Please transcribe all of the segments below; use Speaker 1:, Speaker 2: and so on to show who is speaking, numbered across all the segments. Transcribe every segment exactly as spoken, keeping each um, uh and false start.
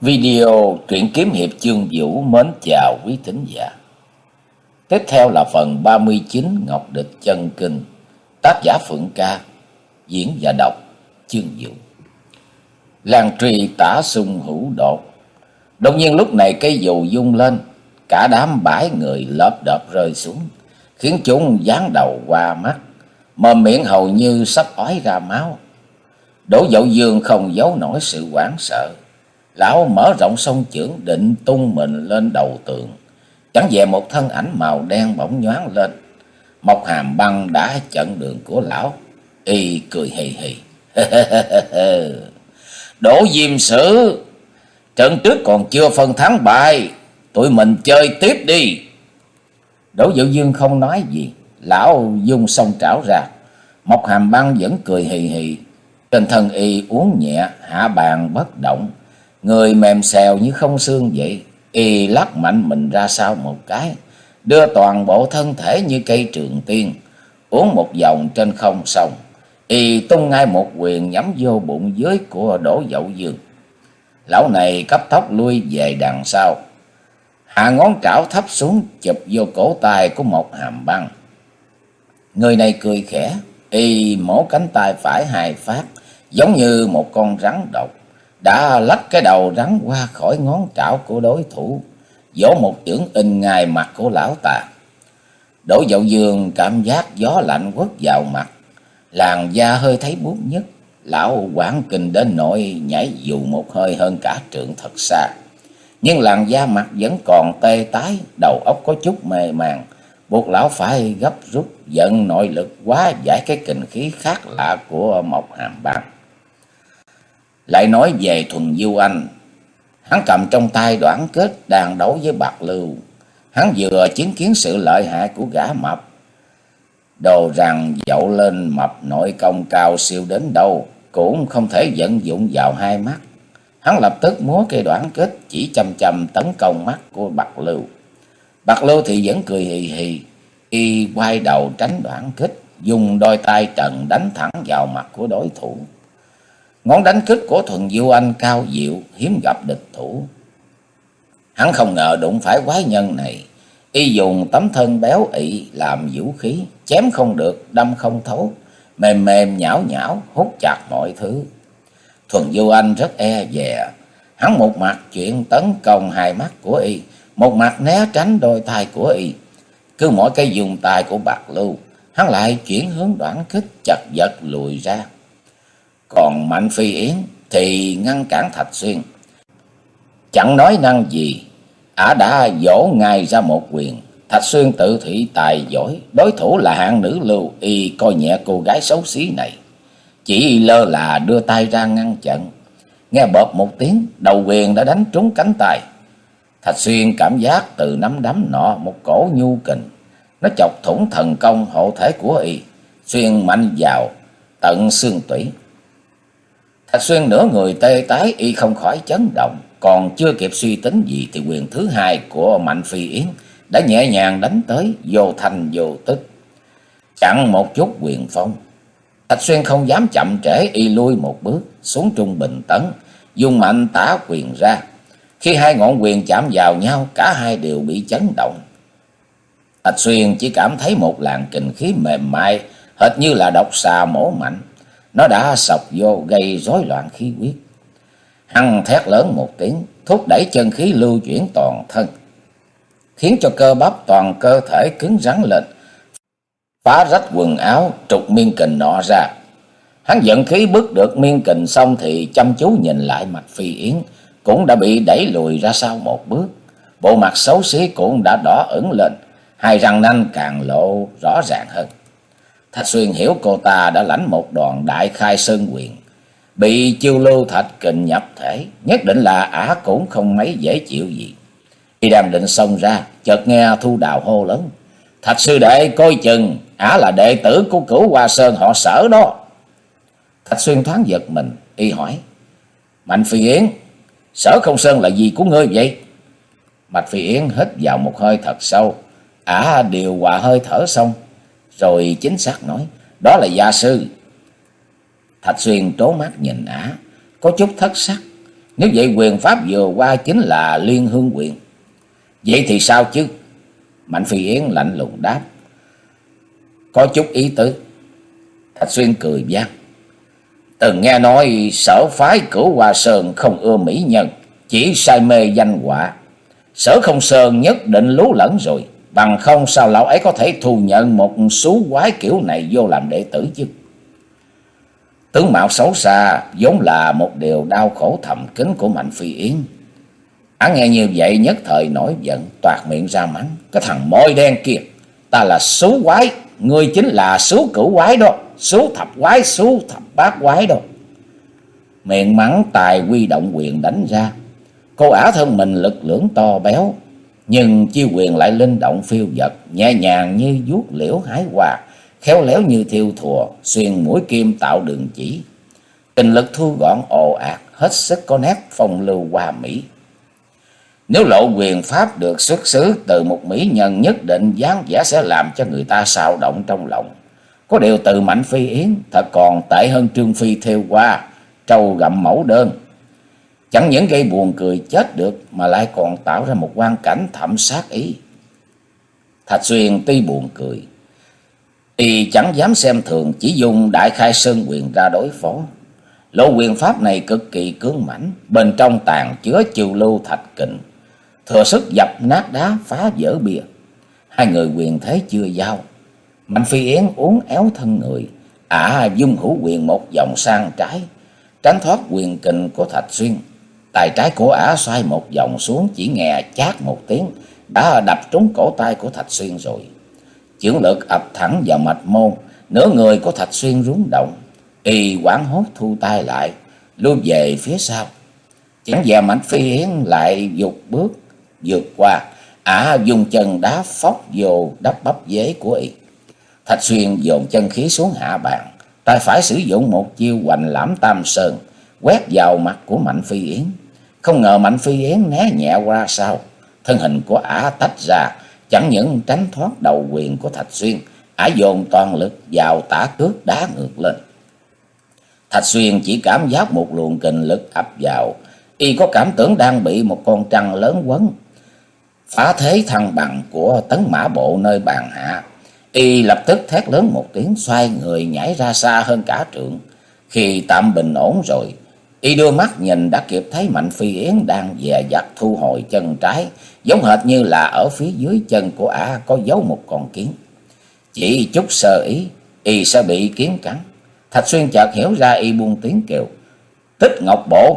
Speaker 1: Video truyện kiếm hiệp chương vũ mến chào quý thính giả. Tiếp theo là phần ba mươi chín Ngọc Địch chân kinh, tác giả Phượng Ca, diễn và đọc chương vũ. Lan truy tả sung hữu đột. Đột nhiên lúc này cây dù rung lên, cả đám bãi người lợp đợp rơi xuống, khiến chúng giáng đầu qua mắt, mồm miệng hầu như sắp ói ra máu. Đỗ Dậu Dương không giấu nổi sự hoảng sợ. Lão mở rộng song chưởng định tung mình lên đầu tường. Chẳng dè một thân ảnh màu đen bỗng nhoáng lên. Mộc Hàm Băng đã chặn đường của lão. Y cười hì hì. Đỗ Diêm Sử, trận trước còn chưa phân thắng bại, tụi mình chơi tiếp đi. Đỗ Dậu Dương không nói gì. Lão dung song trảo ra. Mộc Hàm Băng vẫn cười hì hì. Trên thân y uốn nhẹ, hạ bàn bất động, người mềm xèo như không xương vậy. Y lắc mạnh mình ra sau một cái, đưa toàn bộ thân thể như cây trường tiên uốn một vòng trên không xong. Y tung ngay một quyền nhắm vô bụng dưới của Đỗ Dậu Dương. Lão này cấp tốc lui về đằng sau, hạ ngón trảo thấp xuống chụp vô cổ tay của Mộc Hàm Băng. Người này cười khẽ. Y mổ cánh tay phải hai phát, giống như một con rắn độc, đã lách cái đầu rắn qua khỏi ngón trảo của đối thủ, vỗ một chưởng in ngay mặt của lão ta. Đỗ Dậu Dương cảm giác gió lạnh quất vào mặt, làn da hơi thấy buốt nhức. Lão hoảng kinh đến nỗi nhảy dù một hơi hơn cả trượng thật xa, nhưng làn da mặt vẫn còn tê tái, đầu óc có chút mê màng, buộc lão phải gấp rút vận nội lực hóa giải cái kình khí khác lạ của Mộc Hàm Băng. Lại nói về Thuần Du Anh, hắn cầm trong tay đoản kết đang đấu với Bạc Lưu. Hắn vừa chứng kiến sự lợi hại của gã mập, đồ rằng dậu lên mập nội công cao siêu đến đâu cũng không thể vận dụng vào hai mắt. Hắn lập tức múa cây đoản kết chỉ chăm chăm tấn công mắt của Bạc Lưu. Bạc Lưu thì vẫn cười hì hì. Y quay đầu tránh đoản kích, dùng đôi tay trần đánh thẳng vào mặt của đối thủ. Ngón đánh kích của Thuần Du Anh cao diệu, hiếm gặp địch thủ. Hắn không ngờ đụng phải quái nhân này. Y dùng tấm thân béo ị làm vũ khí, chém không được, đâm không thấu, mềm mềm nhão nhão, hút chặt mọi thứ. Thuần Du Anh rất e dè. Hắn một mặt chuyện tấn công hai mắt của Y, một mặt né tránh đôi tay của Y. Cứ mỗi cái dùng tay của Bạc Lưu, hắn lại chuyển hướng đoản kích, chật vật lùi ra. Còn Mạnh Phi Yến thì ngăn cản Thạch Xuyên. Chẳng nói năng gì, ả đã vỗ ngay ra một quyền. Thạch Xuyên tự thị tài giỏi, đối thủ là hạng nữ lưu. Y coi nhẹ cô gái xấu xí này, chỉ lơ là đưa tay ra ngăn chặn. Nghe bợp một tiếng, đầu quyền đã đánh trúng cánh tay. Thạch Xuyên cảm giác từ nắm đấm nọ một cổ nhu kình, nó chọc thủng thần công hộ thể của Y, xuyên mạnh vào tận xương tủy. Thạch Xuyên nửa người tê tái, Y không khỏi chấn động. Còn chưa kịp suy tính gì thì quyền thứ hai của Mạnh Phi Yến đã nhẹ nhàng đánh tới, vô thanh vô tức, chặn một chút quyền phong. Thạch Xuyên không dám chậm trễ, Y lui một bước xuống trung bình tấn, dùng mạnh tả quyền ra. Khi hai ngọn quyền chạm vào nhau, cả hai đều bị chấn động. Thạch Xuyên chỉ cảm thấy một làn kình khí mềm mại, hệt như là độc xà mổ mạnh. Nó đã sộc vô gây rối loạn khí huyết. Hắn thét lớn một tiếng, thúc đẩy chân khí lưu chuyển toàn thân, khiến cho cơ bắp toàn cơ thể cứng rắn lên, phá rách quần áo, trục miên kình nọ ra. Hắn vận khí bức được miên kình xong thì chăm chú nhìn lại Mạch Phi Yến, cũng đã bị đẩy lùi ra sau một bước. Bộ mặt xấu xí cũng đã đỏ ửng lên, hai răng nanh càng lộ rõ ràng hơn. Thạch Xuyên hiểu cô ta đã lãnh một đòn đại khai sơn quyền, bị chiêu lưu thạch kình nhập thể, nhất định là ả cũng không mấy dễ chịu gì. Y đang định xông ra, chợt nghe Thu Đào hô lớn: "Thạch sư đệ coi chừng, ả là đệ tử của Cửu Hoa Sơn họ Sở đó." Thạch Xuyên thoáng giật mình. Y hỏi: "Mạnh Phi Yến, Sở Không Sơn là gì của ngươi vậy?" Mạnh Phi Yến hít vào một hơi thật sâu, ả điều hòa hơi thở xong rồi chính xác nói: "Đó là gia sư." Thạch Xuyên trố mắt nhìn ả, có chút thất sắc. Nếu vậy quyền pháp vừa qua chính là Liên Hương quyền. Vậy thì sao chứ? Mạnh Phi Yến lạnh lùng đáp. Có chút ý tứ. Thạch Xuyên cười vang. Từng nghe nói Sở phái Cửu Hoa Sơn không ưa mỹ nhân, chỉ say mê danh họa. Sở Không Sơn nhất định lú lẫn rồi, bằng không sao lão ấy có thể thu nhận một số quái kiểu này vô làm đệ tử chứ? Tướng mạo xấu xa vốn là một điều đau khổ thầm kín của Mạnh Phi Yến. Hắn nghe như vậy nhất thời nổi giận, toạc miệng ra mắng. Cái thằng môi đen kia, ta là số quái, ngươi chính là số cửu quái đó, số thập quái, số thập bát quái đó. Miệng mắng tài quy động quyền đánh ra. Cô ả thân mình lực lưỡng to béo, nhưng chiêu quyền lại linh động phiêu dật, nhẹ nhàng như vuốt liễu hái hoa, khéo léo như thiêu thùa, xuyên mũi kim tạo đường chỉ. Kình lực thu gọn ồ ạt, hết sức có nét phong lưu hoa mỹ. Nếu lộ quyền pháp được xuất xứ từ một mỹ nhân, nhất định dáng vẻ sẽ làm cho người ta xao động trong lòng. Có điều từ Mạnh Phi Yến thật còn tệ hơn Trương Phi thêu hoa, trâu gặm mẫu đơn. Chẳng những gây buồn cười chết được, mà lại còn tạo ra một quang cảnh thậm sát ý. Thạch Xuyên tuy buồn cười, y chẳng dám xem thường, chỉ dùng Đại Khai Sơn quyền ra đối phó. Lộ quyền pháp này cực kỳ cứng mãnh, bên trong tàn chứa chiêu lưu thạch kình, thừa sức dập nát đá, phá vỡ bia. Hai người quyền thế chưa giao, Mạnh Phi Yến uốn éo thân người, ả à, dung hữu quyền một vòng sang trái, tránh thoát quyền kình của Thạch Xuyên. Tay trái của ả xoay một vòng xuống, chỉ nghe chát một tiếng, đã đập trúng cổ tay của Thạch Xuyên rồi. Chưởng lực ập thẳng vào mạch môn, nửa người của Thạch Xuyên rúng động. Y hoảng hốt thu tay lại, lui về phía sau. Chẳng dè Mạnh Phi Yến lại dục bước vượt qua, ả dùng chân đá phóc vô đắp bắp dế của y. Thạch Xuyên dồn chân khí xuống hạ bàn, tay phải sử dụng một chiêu Hoành Lãm Tam Sơn, quét vào mặt của Mạnh Phi Yến. Không ngờ Mạnh Phi Yến né nhẹ qua sau, thân hình của ả tách ra, chẳng những tránh thoát đầu quyền của Thạch Xuyên, ả dồn toàn lực vào tả cước đá ngược lên. Thạch Xuyên chỉ cảm giác một luồng kình lực ập vào, y có cảm tưởng đang bị một con trăng lớn quấn. Phá thế thăng bằng của Tấn Mã Bộ nơi bàn hạ, y lập tức thét lớn một tiếng, xoay người nhảy ra xa hơn cả trượng. Khi tạm bình ổn rồi, y đưa mắt nhìn đã kịp thấy Mạnh Phi Yến đang dè dặt thu hồi chân trái, giống hệt như là ở phía dưới chân của ả có giấu một con kiến. Chỉ chút sơ ý, y sẽ bị kiến cắn. Thạch Xuyên chợt hiểu ra, y buông tiếng kêu Tích Ngọc Bộ,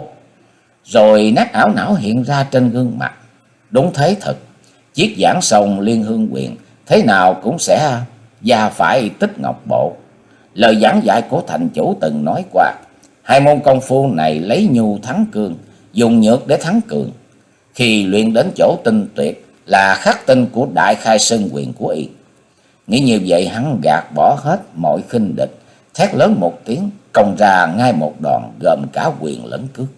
Speaker 1: rồi nét ảo não hiện ra trên gương mặt. Đúng thế thật, chiếc giảng sông Liên Hương quyền thế nào cũng sẽ va phải Tích Ngọc Bộ. Lời giảng dạy của thành chủ từng nói qua, hai môn công phu này lấy nhu thắng cương, dùng nhược để thắng cường. Khi luyện đến chỗ tinh tuyệt là khắc tinh của Đại Khai Sơn quyền của y. Nghĩ như vậy, hắn gạt bỏ hết mọi khinh địch, thét lớn một tiếng, công ra ngay một đòn gồm cả quyền lẫn cước.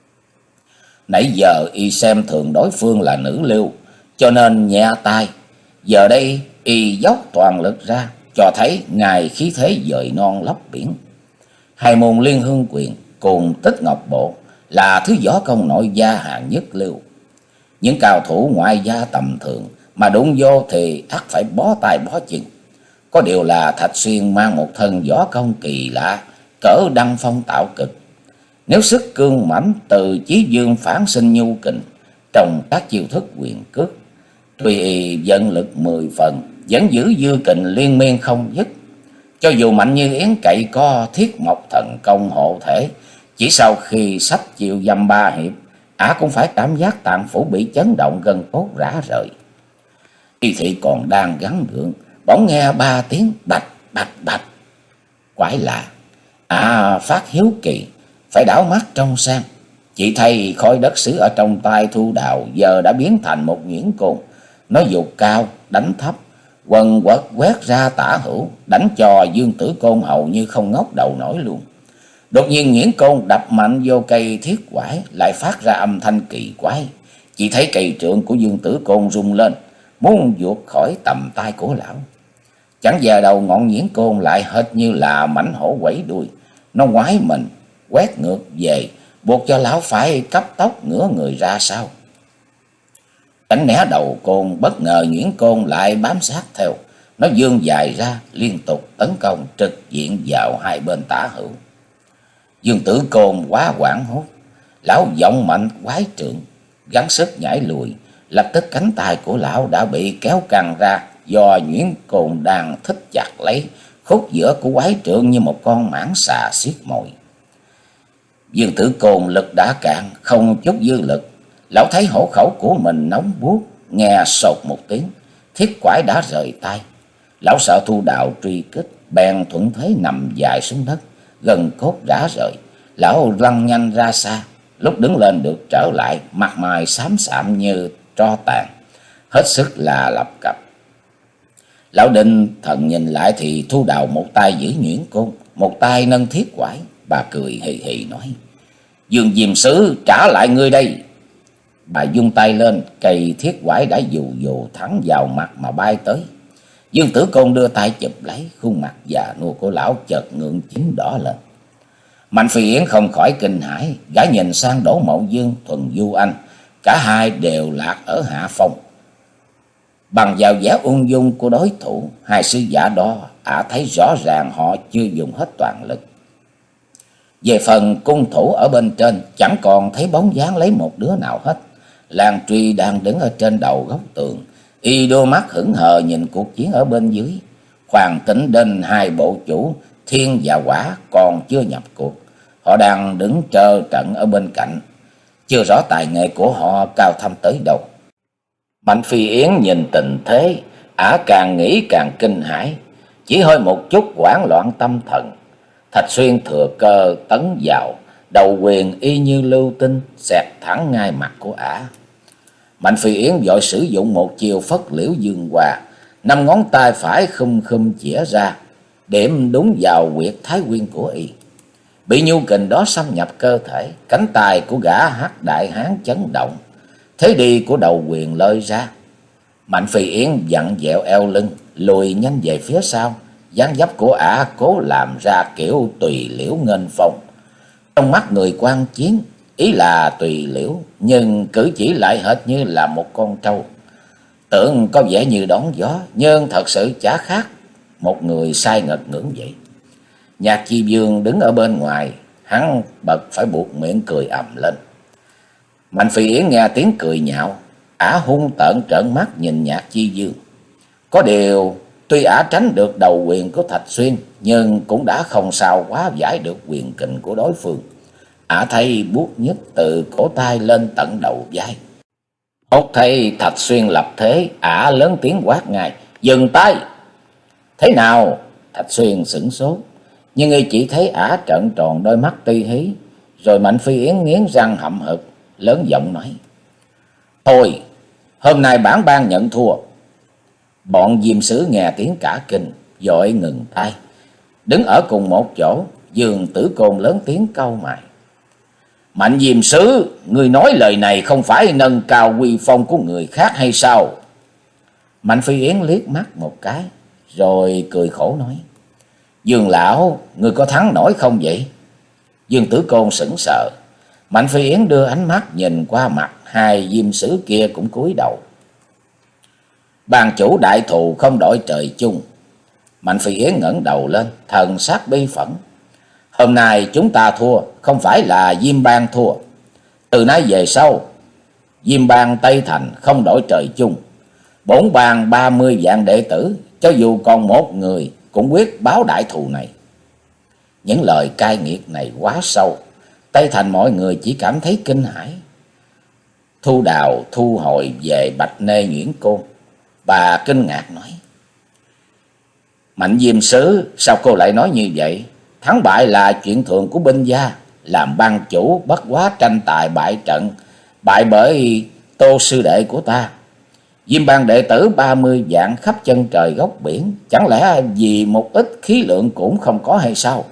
Speaker 1: Nãy giờ y xem thường đối phương là nữ lưu, cho nên nhẹ tay. Giờ đây y dốc toàn lực ra, cho thấy ngài khí thế dời non lấp biển. Hai môn Liên Hương quyền cùng Tích Ngọc Bộ là thứ võ công nội gia hạng nhất lưu. Những cao thủ ngoại gia tầm thường mà đụng vô thì ắt phải bó tay bó chân. Có điều là Thạch Xuyên mang một thân võ công kỳ lạ, cỡ Đăng Phong Tạo Cực. Nếu sức cương mãnh từ chí dương phản sinh nhu kình trong các chiêu thức quyền cước, tuy y vận lực mười phần, vẫn giữ dư kình liên miên không dứt. Cho dù Mạnh Như Yến cậy có Thiết Mộc Thần Công hộ thể, chỉ sau khi sách chiều dăm ba hiệp, ả cũng phải cảm giác tạng phủ bị chấn động, gân cốt rã rời. Y thị còn đang gắng gượng, bỗng nghe ba tiếng bạch bạch bạch. Quái lạ, ả phát hiếu kỳ, phải đảo mắt trông sang. Chỉ thấy khói đất sứ ở trong tay Thu Đào giờ đã biến thành một nhuyễn côn. Nó dục cao, đánh thấp, quần quật quét ra tả hữu, đánh cho Dương Tử Côn hầu như không ngóc đầu nổi luôn. Đột nhiên nhuyễn côn đập mạnh vô cây thiết quải, lại phát ra âm thanh kỳ quái. Chỉ thấy cây trượng của Dương Tử Côn rung lên, muốn vụt khỏi tầm tay của lão. Chẳng giờ đầu ngọn nhuyễn côn lại hệt như là mãnh hổ quẩy đuôi. Nó ngoái mình, quét ngược về, buộc cho lão phải cấp tốc ngửa người ra sao. Tránh né đầu côn, bất ngờ nhuyễn côn lại bám sát theo. Nó vươn dài ra liên tục tấn công trực diện vào hai bên tả hữu. Dương Tử Côn quá hoảng hốt, lão giọng mạnh quái trượng, gắng sức nhảy lùi. Lập tức cánh tay của lão đã bị kéo căng ra, do nhuyễn côn đang thích chặt lấy khúc giữa của quái trượng như một con mãng xà xiết mồi. Dương Tử Côn lực đã cạn, không chút dư lực. Lão thấy hổ khẩu của mình nóng buốt, nghe sột một tiếng, thiết quải đã rời tay. Lão sợ Thu Đào truy kích, bèn thuận thế nằm dài xuống đất, gần cốt rã rời. Lão lăn nhanh ra xa, lúc đứng lên được trở lại, mặt mày xám xạm như tro tàn, hết sức là lập cập. Lão định thần nhìn lại thì Thu Đào một tay giữ nhuyễn côn, một tay nâng thiết quải. Bà cười hì hì nói: Dương Diêm Sứ, trả lại ngươi đây. Bà vung tay lên, cây thiết quải đã dù dù thẳng vào mặt mà bay tới. Dương Tử Côn đưa tay chụp lấy, khuôn mặt già nua của lão chợt ngượng chín đỏ lên. Mạnh Phi Yến không khỏi kinh hãi, gã nhìn sang Đỗ Mậu Dương, Thuần Du Anh, cả hai đều lạc ở hạ phong. Bằng vào vẻ ung dung của đối thủ, hai sứ giả đó ả thấy rõ ràng họ chưa dùng hết toàn lực. Về phần cung thủ ở bên trên, chẳng còn thấy bóng dáng lấy một đứa nào hết. Lan Truy đang đứng ở trên đầu góc tường, y đôi mắt hững hờ nhìn cuộc chiến ở bên dưới. Khoan Tĩnh Đinh hai bộ chủ Thiên và Quả còn chưa nhập cuộc, họ đang đứng trơ trận ở bên cạnh, chưa rõ tài nghệ của họ cao thâm tới đâu. Mạnh Phi Yến nhìn tình thế, ả càng nghĩ càng kinh hãi, chỉ hơi một chút hoảng loạn tâm thần. Thạch Xuyên thừa cơ tấn vào, đầu quyền y như lưu tinh xẹt thẳng ngay mặt của ả. Mạnh Phi Yến vội sử dụng một chiều phất liễu dương hoa, năm ngón tay phải khum khum chĩa ra, điểm đúng vào huyệt thái nguyên của y. Bị nhu kình đó xâm nhập cơ thể, cánh tay của gã hắc đại hán chấn động, thế đi của đầu quyền lơi ra. Mạnh Phi Yến vặn vẹo eo lưng, lùi nhanh về phía sau, dáng dấp của ả cố làm ra kiểu tùy liễu nghênh phong. Trong mắt người quan chiến, ý là tùy liễu, nhưng cử chỉ lại hệt như là một con trâu. Tưởng có vẻ như đón gió, nhưng thật sự chả khác một người say ngật ngưỡng vậy. Nhạc Chi Dương đứng ở bên ngoài, hắn bật phải buộc miệng cười ầm lên. Mạnh Phi Yến nghe tiếng cười nhạo, ả hung tợn trợn mắt nhìn Nhạc Chi Dương. Có điều tuy ả tránh được đầu quyền của Thạch Xuyên, nhưng cũng đã không sao quá giải được quyền kình của đối phương. Ả thấy buốt nhức từ cổ tay lên tận đầu vai. Hốt thấy Thạch Xuyên lập thế, ả lớn tiếng quát ngay: Dừng tay! Thế nào? Thạch Xuyên sửng sốt, nhưng y chỉ thấy ả trợn tròn đôi mắt ti hí. Rồi Mạnh Phi Yến nghiến răng hậm hực, lớn giọng nói: Thôi, hôm nay bản ban nhận thua. Bọn Diêm Sứ nghe tiếng cả kinh, vội ngừng tay. Đứng ở cùng một chỗ, Dương Tử Côn lớn tiếng cau mày: Mạnh Diêm Sứ, người nói lời này không phải nâng cao uy phong của người khác hay sao? Mạnh Phi Yến liếc mắt một cái, rồi cười khổ nói: Dương lão, người có thắng nổi không vậy? Dương Tử Côn sững sờ. Mạnh Phi Yến đưa ánh mắt nhìn qua mặt hai Diêm Sứ kia cũng cúi đầu. Ban chủ đại thù không đổi trời chung. Mạnh Phi Yến ngẩng đầu lên, thần sắc bi phẫn. Hôm nay chúng ta thua, không phải là Diêm Bang thua. Từ nay về sau, Diêm Bang Tây Thành không đổi trời chung. Bổn bang ba mươi vạn đệ tử, cho dù còn một người cũng quyết báo đại thù này. Những lời cay nghiệt này quá sâu, Tây Thành mọi người chỉ cảm thấy kinh hãi. Thu Đào thu hồi về Bạch Nê nhuyễn côn, bà kinh ngạc nói: Mạnh Diêm Sứ, sao cô lại nói như vậy? Thắng bại là chuyện thường của binh gia, làm ban chủ bất quá tranh tài bại trận, bại bởi Tô sư đệ của ta. Diêm Bang đệ tử ba mươi vạn khắp chân trời góc biển, chẳng lẽ vì một ít khí lượng cũng không có hay sao?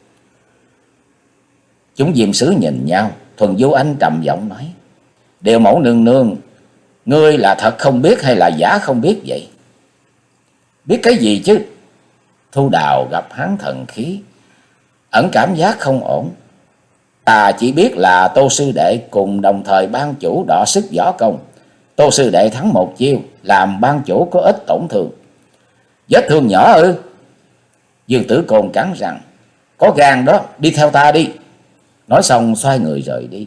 Speaker 1: Chúng Diêm Sứ nhìn nhau, Thuần Du Anh trầm giọng nói: Điều mẫu nương nương, ngươi là thật không biết hay là giả không biết vậy? Biết cái gì chứ? Thu Đào gặp hắn thần khí, ẩn cảm giác không ổn. Ta chỉ biết là Tô sư đệ cùng đồng thời ban chủ đọ sức võ công. Tô sư đệ thắng một chiêu, làm ban chủ có ít tổn thương. Vết thương nhỏ ư? Dương Tử Côn cắn rằng, có gan đó, đi theo ta đi. Nói xong xoay người rời đi.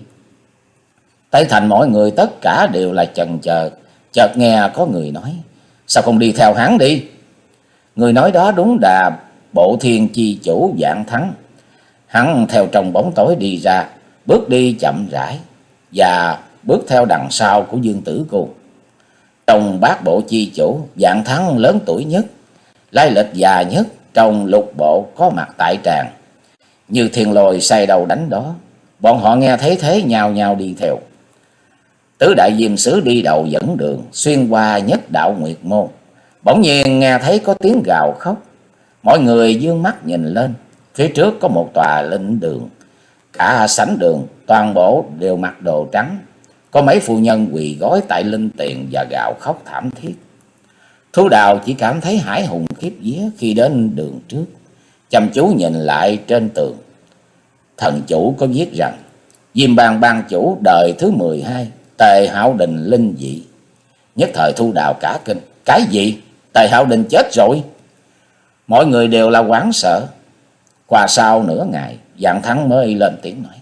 Speaker 1: Tây Thành mọi người tất cả đều là chần chờ. Chợt nghe có người nói, sao không đi theo hắn đi? Người nói đó đúng là Bộ Thiên chi chủ Vạn Thắng. Hắn theo trong bóng tối đi ra, bước đi chậm rãi và bước theo đằng sau của Dương Tử Côn. Trong bát bộ chi chủ, Vạn Thắng lớn tuổi nhất, lai lịch già nhất trong lục bộ có mặt tại tràng. Như thiên lôi say đầu đánh đó, bọn họ nghe thấy thế nhào nhào đi theo. Tứ đại diêm sứ đi đầu dẫn đường, xuyên qua nhất đạo nguyệt môn. Bỗng nhiên nghe thấy có tiếng gào khóc. Mọi người dương mắt nhìn lên, phía trước có một tòa linh đường. Cả sảnh đường toàn bộ đều mặc đồ trắng. Có mấy phu nhân quỳ gối tại linh tiền và gào khóc thảm thiết. Thu Đào chỉ cảm thấy hãi hùng khiếp vía khi đến đường trước, chăm chú nhìn lại trên tường. Thần chủ có viết rằng, Diêm Bang ban chủ đời thứ mười hai, Tề Hạo Đình linh dị. Nhất thời Thu Đào cả kinh, cái gì? Tề Hạo Đình chết rồi? Mọi người đều là hoảng sợ. Qua sau nửa ngày, Vạn Thắng mới lên tiếng nói,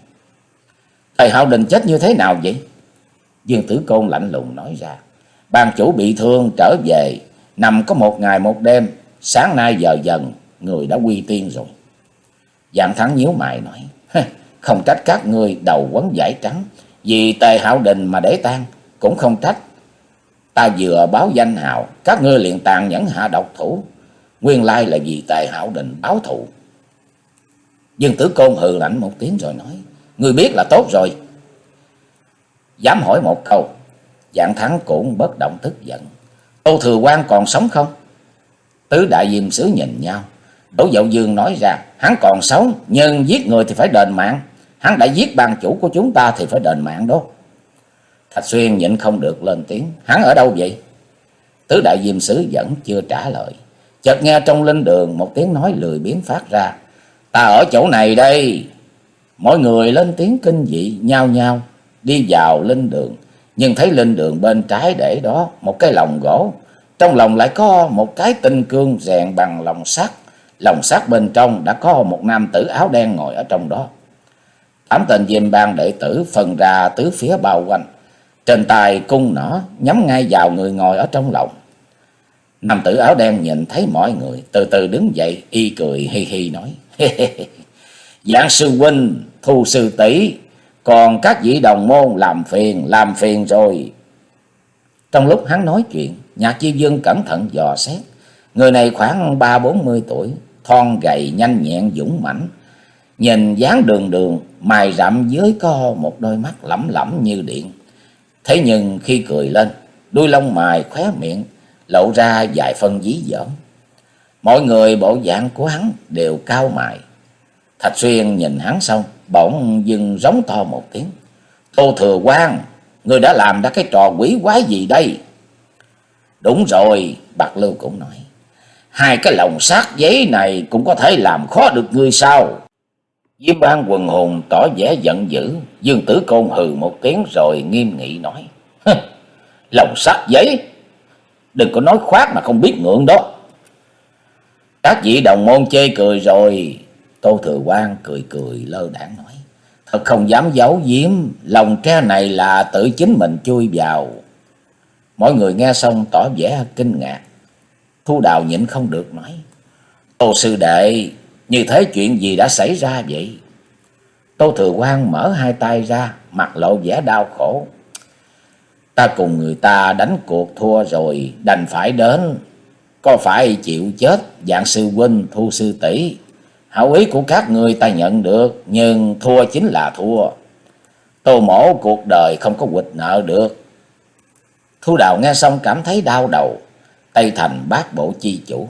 Speaker 1: Tề Hạo Đình chết như thế nào vậy? Dương Tử Côn lạnh lùng nói ra, ban chủ bị thương trở về, nằm có một ngày một đêm, sáng nay giờ dần, người đã quy tiên rồi. Vạn Thắng nhíu mày nói, không trách các ngươi đầu quấn vải trắng, vì Tề Hạo Đình mà để tang, cũng không trách ta vừa báo danh hào, các ngươi liền tàn nhẫn hạ độc thủ, nguyên lai là vì Tề Hạo Đình báo thù. Dương Tử Côn hừ lạnh một tiếng rồi nói, ngươi biết là tốt rồi. Dám hỏi một câu. Vạn Thắng cũng bất động tức giận, Tô Thừa Quan còn sống không? Tứ đại diêm sứ nhìn nhau. Đỗ Dậu Dương nói ra, hắn còn sống, nhưng giết người thì phải đền mạng. Hắn đã giết ban chủ của chúng ta thì phải đền mạng đó. Thạch Xuyên nhịn không được lên tiếng, hắn ở đâu vậy? Tứ đại diêm sứ vẫn chưa trả lời. Chợt nghe trong linh đường một tiếng nói lười biếng phát ra, ta ở chỗ này đây. Mọi người lên tiếng kinh dị, nhao nhao đi vào linh đường. Nhưng thấy linh đường bên trái để đó một cái lồng gỗ, trong lồng lại có một cái tinh cương rèn bằng lồng sắt. Lồng sắt bên trong đã có một nam tử áo đen ngồi ở trong đó. Tám tên Diêm Bang đệ tử phân ra tứ phía bao quanh, trên tay cung nỏ nhắm ngay vào người ngồi ở trong lồng. Nam tử áo đen nhìn thấy mọi người, từ từ đứng dậy, y cười hi hi nói, Giảng sư huynh, Thu sư tỷ, còn các vị đồng môn làm phiền, làm phiền rồi. Trong lúc hắn nói chuyện, Nhạc Chi Dương cẩn thận dò xét. Người này khoảng ba bốn mươi tuổi, thon gầy, nhanh nhẹn, dũng mãnh. Nhìn dáng đường đường, mày rậm dưới có một đôi mắt lẩm lẩm như điện. Thế nhưng khi cười lên, đuôi lông mày khóe miệng lộ ra vài phân dí dỏm. Mọi người bộ dạng của hắn đều cao mày. Thạch Xuyên nhìn hắn xong, bỗng dưng rống to một tiếng, Tô Thừa Quan, ngươi đã làm ra cái trò quỷ quái gì đây? Đúng rồi, Bạc Lưu cũng nói, hai cái lồng sắt giấy này cũng có thể làm khó được ngươi sao? Diêm Bang quần hùng tỏ vẻ giận dữ. Dương Tử Côn hừ một tiếng rồi nghiêm nghị nói, lồng sắt giấy, đừng có nói khoác mà không biết ngượng đó. Các vị đồng môn chê cười rồi. Tô Thừa Quan cười cười lơ đãng nói, thật không dám giấu giếm, lồng tre này là tự chính mình chui vào. Mọi người nghe xong tỏ vẻ kinh ngạc. Thu Đào nhịn không được nói, Tô sư đệ, như thế chuyện gì đã xảy ra vậy? Tô Thừa Quan mở hai tay ra, mặt lộ vẻ đau khổ. Ta cùng người ta đánh cuộc thua rồi, đành phải đến. Có phải chịu chết, Vạn sư huynh, Thu sư tỷ, hảo ý của các người ta nhận được, nhưng thua chính là thua. Tô mỗ cuộc đời không có quỵt nợ được. Thu Đào nghe xong cảm thấy đau đầu. Tây Thành bát bộ chi chủ,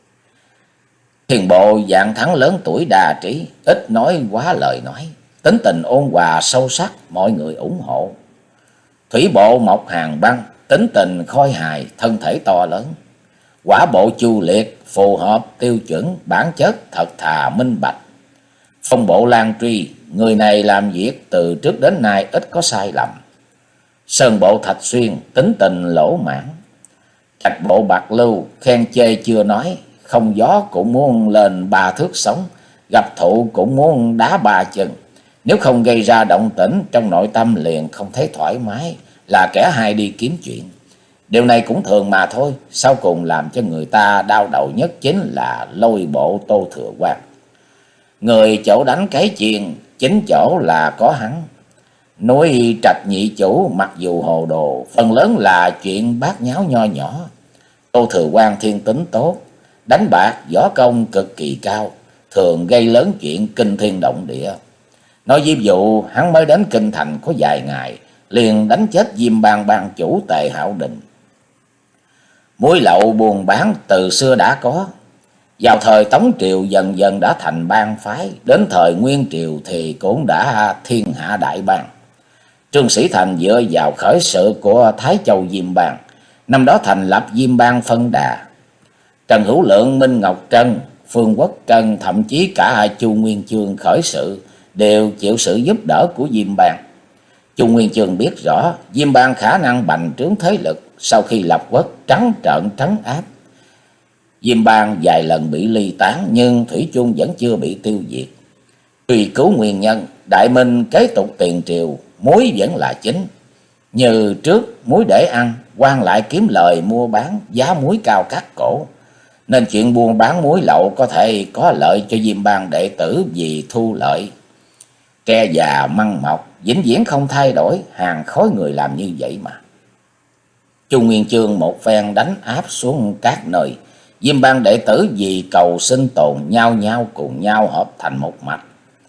Speaker 1: Thiền bộ Vạn Thắng lớn tuổi đa trí, ít nói quá lời nói, tính tình ôn hòa sâu sắc, mọi người ủng hộ. Thủy bộ Mộc Hàn Băng, tính tình khôi hài, thân thể to lớn. Quả bộ Chu Liệt, phù hợp tiêu chuẩn, bản chất thật thà minh bạch. Phong bộ Lan Truy, người này làm việc từ trước đến nay ít có sai lầm. Sơn bộ Thạch Xuyên, tính tình lỗ mãn. Trạch bộ Bạc Lưu, khen chê chưa nói, không gió cũng muốn lên ba thước sóng, gặp thụ cũng muốn đá ba chân. Nếu không gây ra động tĩnh, trong nội tâm liền không thấy thoải mái, là kẻ hay đi kiếm chuyện. Điều này cũng thường mà thôi, sau cùng làm cho người ta đau đầu nhất chính là Lôi bộ Tô Thừa Quang. Người chỗ đánh cái chiên, chính chỗ là có hắn. Núi Trạch nhị chủ mặc dù hồ đồ, phần lớn là chuyện bát nháo nho nhỏ. Tô Thừa Quang thiên tính tốt, đánh bạc võ công cực kỳ cao, thường gây lớn chuyện kinh thiên động địa. Nói ví dụ, hắn mới đến kinh thành có vài ngày, liền đánh chết Diêm Bang bang chủ Tề Hạo Đình. Muối lậu buôn bán từ xưa đã có, vào thời Tống Triều dần dần đã thành bang phái, đến thời Nguyên Triều thì cũng đã thiên hạ đại bang. Trương Sĩ Thành dựa vào khởi sự của Thái Châu Diêm Bang, năm đó thành lập Diêm Bang phân đà. Trần Hữu Lượng, Minh Ngọc Trân, Phương Quốc Trân, thậm chí cả Chu Nguyên Chương khởi sự đều chịu sự giúp đỡ của Diêm Bang. Chu Nguyên Chương biết rõ Diêm Bang khả năng bành trướng thế lực, sau khi lập quốc trắng trợn trấn áp. Diêm Bang vài lần bị ly tán nhưng thủy chung vẫn chưa bị tiêu diệt. Truy cứu nguyên nhân, Đại Minh kế tục tiền triều, muối vẫn là chính. Như trước muối để ăn, quan lại kiếm lời mua bán, giá muối cao cắt cổ, nên chuyện buôn bán muối lậu có thể có lợi cho Diêm Bang đệ tử vì thu lợi. Tre già măng mọc, vĩnh viễn không thay đổi, hàng khối người làm như vậy mà. Chu Nguyên Chương một phen đánh áp xuống các nơi, Diêm Bang đệ tử vì cầu sinh tồn nhau nhau cùng nhau hợp thành một mạch.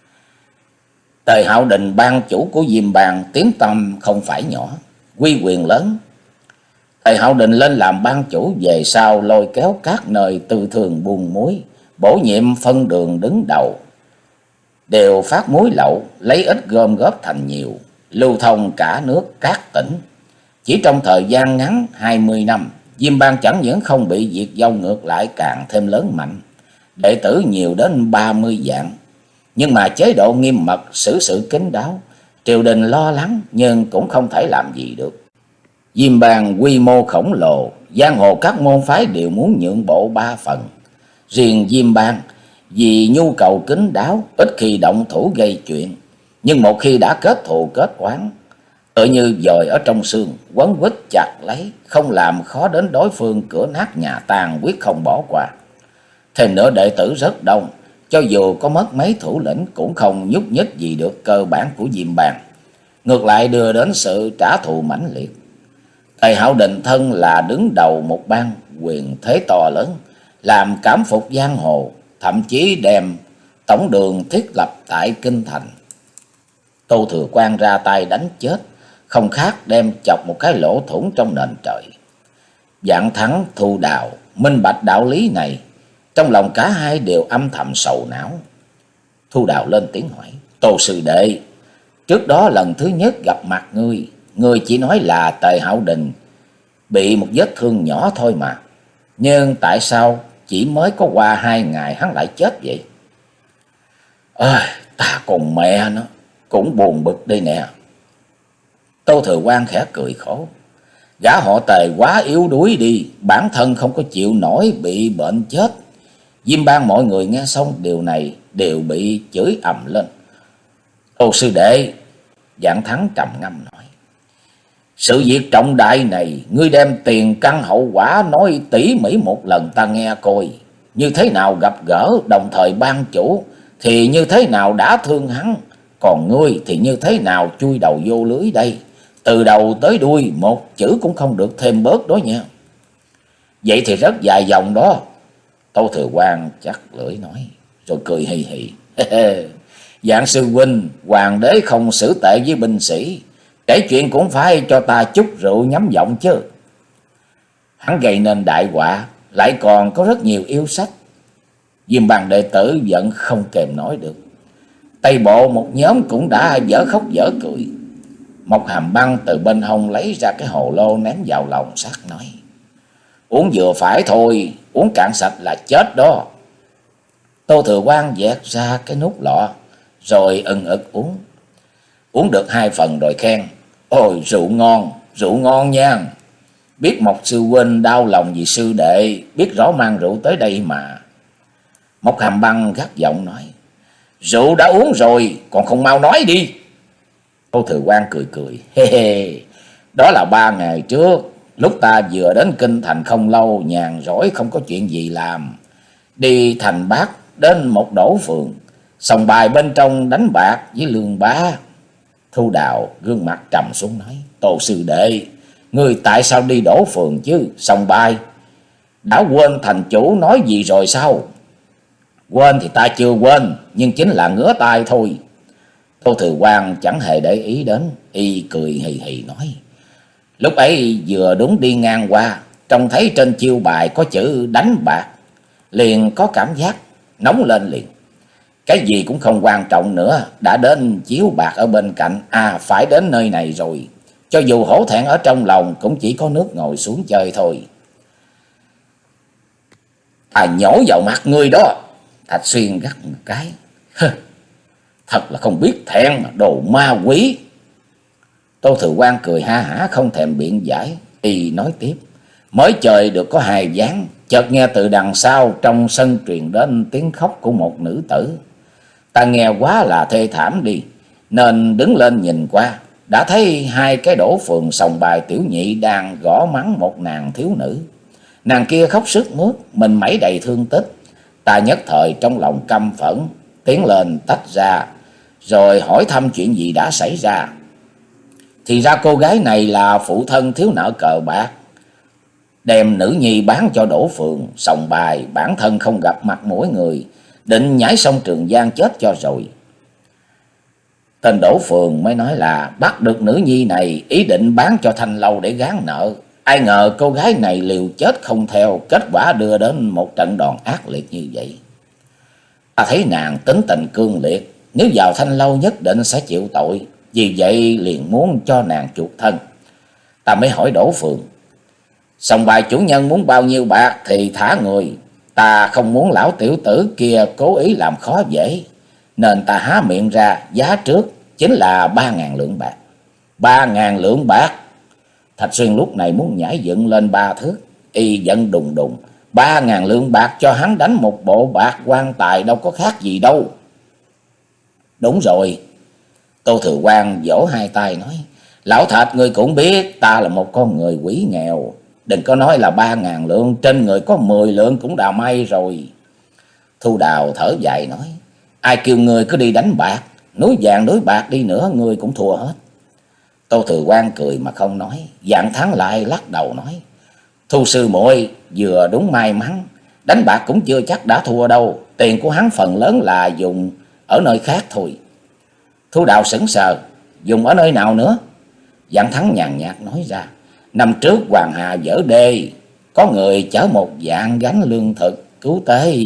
Speaker 1: Tề Hạo Đình ban chủ của Diêm Bang tiếng tăm không phải nhỏ, uy quyền lớn. Tề Hạo Đình lên làm ban chủ về sau lôi kéo các nơi tư thường buôn muối, bổ nhiệm phân đường đứng đầu, đều phát muối lậu, lấy ít gom góp thành nhiều, lưu thông cả nước các tỉnh. Chỉ trong thời gian ngắn hai mươi năm, Diêm Bang chẳng những không bị diệt vong, ngược lại càng thêm lớn mạnh, đệ tử nhiều đến ba mươi vạn. Nhưng mà chế độ nghiêm mật, xử sự kín đáo, triều đình lo lắng nhưng cũng không thể làm gì được. Diêm Bang quy mô khổng lồ, giang hồ các môn phái đều muốn nhượng bộ ba phần. Riêng Diêm Bang vì nhu cầu kín đáo, ít khi động thủ gây chuyện, nhưng một khi đã kết thù kết oán, tự như dời ở trong xương, quấn quýt chặt lấy, không làm khó đến đối phương, cửa nát nhà tan quyết không bỏ qua. Thêm nữa đệ tử rất đông, cho dù có mất mấy thủ lĩnh cũng không nhúc nhích gì được cơ bản của Diêm Bang, ngược lại đưa đến sự trả thù mãnh liệt. Tề Hạo Đình thân là đứng đầu một bang quyền thế to lớn, làm cảm phục giang hồ, thậm chí đem tổng đường thiết lập tại kinh thành. Tô Thừa Quang ra tay đánh chết, không khác đem chọc một cái lỗ thủng trong nền trời. Vạn Thắng, Thu Đào minh bạch đạo lý này, trong lòng cả hai đều âm thầm sầu não. Thu Đào lên tiếng hỏi: Tô sư đệ, trước đó lần thứ nhất gặp mặt ngươi, ngươi chỉ nói là Tề Hạo Đình bị một vết thương nhỏ thôi mà, nhưng tại sao chỉ mới có qua hai ngày hắn lại chết vậy? Ơi, ta còn mẹ nó, cũng buồn bực đây nè. Tô Thừa Quang khẽ cười khổ: gã họ Tề quá yếu đuối đi, bản thân không có chịu nổi bị bệnh chết. Diêm Bang mọi người nghe xong điều này đều bị chửi ầm lên. Tô sư đệ, Vạn Thắng trầm ngâm nói: sự việc trọng đại này, ngươi đem tiền căn hậu quả nói tỉ mỉ một lần ta nghe coi. Như thế nào gặp gỡ đồng thời ban chủ, thì như thế nào đã thương hắn, còn ngươi thì như thế nào chui đầu vô lưới đây. Từ đầu tới đuôi một chữ cũng không được thêm bớt đó nha. Vậy thì rất dài dòng đó. Tô Thừa Quang chắc lưỡi nói, rồi cười hì hì. Dạng sư huynh, hoàng đế không xử tệ với binh sĩ, kể chuyện cũng phải cho ta chút rượu nhắm giọng chứ. Hắn gây nên đại họa, lại còn có rất nhiều yêu sách. Diêm Bang đệ tử giận không kềm nổi được. Tây bộ một nhóm cũng đã dở khóc dở cười. Mộc Hàm Băng từ bên hông lấy ra cái hồ lô ném vào lòng sắt nói: uống vừa phải thôi, uống cạn sạch là chết đó. Tô Thừa Quang vẹt ra cái nút lọ, rồi ưng ực uống. Uống được hai phần rồi khen: Ôi rượu ngon, rượu ngon nha. Biết Mộc sư huynh đau lòng vì sư đệ, biết rõ mang rượu tới đây mà. Mộc Hàm Băng gắt giọng nói: Rượu đã uống rồi, còn không mau nói đi. Tô Thừa Quang cười cười: Hê hê, đó là ba ngày trước, lúc ta vừa đến kinh thành không lâu, nhàn rỗi không có chuyện gì làm, đi thành Bát đến một đổ phường, sòng bài bên trong đánh bạc với Lương Bá. Thu Đào gương mặt trầm xuống nói: Tô sư đệ, ngươi tại sao đi đổ phường chứ? Sòng bài đã quên thành chủ nói gì rồi sao? Quên thì ta chưa quên, nhưng chính là ngứa tai thôi. Tô Thừa Quang chẳng hề để ý đến, y cười hì hì nói: Lúc ấy vừa đúng đi ngang qua, trông thấy trên chiêu bài có chữ đánh bạc, liền có cảm giác nóng lên liền. Cái gì cũng không quan trọng nữa, đã đến chiếu bạc ở bên cạnh, à phải đến nơi này rồi. Cho dù hổ thẹn ở trong lòng, cũng chỉ có nước ngồi xuống chơi thôi. Ta nhổ vào mặt ngươi đó. Thạch Xuyên gắt một cái: Thật là không biết thẹn mà, đồ ma quỷ. Tô Thừa Quang cười ha hả không thèm biện giải, y nói tiếp: Mới chơi được có hai ván, chợt nghe từ đằng sau trong sân truyền đến tiếng khóc của một nữ tử. Ta nghe quá là thê thảm đi, nên đứng lên nhìn qua, đã thấy hai cái đổ phường sòng bài tiểu nhị đang gõ mắng một nàng thiếu nữ. Nàng kia khóc sướt mướt, mình mẩy đầy thương tích. Ta nhất thời trong lòng căm phẫn, tiến lên tách ra, rồi hỏi thăm chuyện gì đã xảy ra. Thì ra cô gái này là phụ thân thiếu nợ cờ bạc, đem nữ nhi bán cho đổ phường sòng bài, bản thân không gặp mặt mỗi người, định nhảy sông Trường Giang chết cho rồi. Tên Đỗ Phường mới nói là bắt được nữ nhi này, ý định bán cho Thanh Lâu để gán nợ. Ai ngờ cô gái này liều chết không theo, kết quả đưa đến một trận đòn ác liệt như vậy. Ta thấy nàng tính tình cương liệt, nếu vào Thanh Lâu nhất định sẽ chịu tội, vì vậy liền muốn cho nàng chuộc thân. Ta mới hỏi Đỗ Phường: Sòng bài chủ nhân muốn bao nhiêu bạc thì thả người. Ta không muốn lão tiểu tử kia cố ý làm khó dễ, nên ta há miệng ra, giá trước chính là ba ngàn lượng bạc. Ba ngàn lượng bạc? Thạch Xuyên lúc này muốn nhảy dựng lên ba thước, y giận đùng đùng: Ba ngàn lượng bạc cho hắn đánh một bộ bạc quan tài đâu có khác gì đâu. Đúng rồi. Tô Thừa Quang vỗ hai tay nói: Lão Thạch, ngươi cũng biết ta là một con người quỷ nghèo, đừng có nói là ba ngàn lượng, trên người có mười lượng cũng đào may rồi. Thu Đào thở dài nói: Ai kêu ngươi cứ đi đánh bạc, núi vàng núi bạc đi nữa ngươi cũng thua hết. Tô Thừa Quang cười mà không nói, Vạn Thắng lại lắc đầu nói: Thu sư muội vừa đúng may mắn, đánh bạc cũng chưa chắc đã thua đâu, tiền của hắn phần lớn là dùng ở nơi khác thôi. Thu Đào sững sờ: Dùng ở nơi nào nữa? Vạn Thắng nhàn nhạt nói ra: Năm trước Hoàng Hà vỡ đê, có người chở một vạn gánh lương thực cứu tế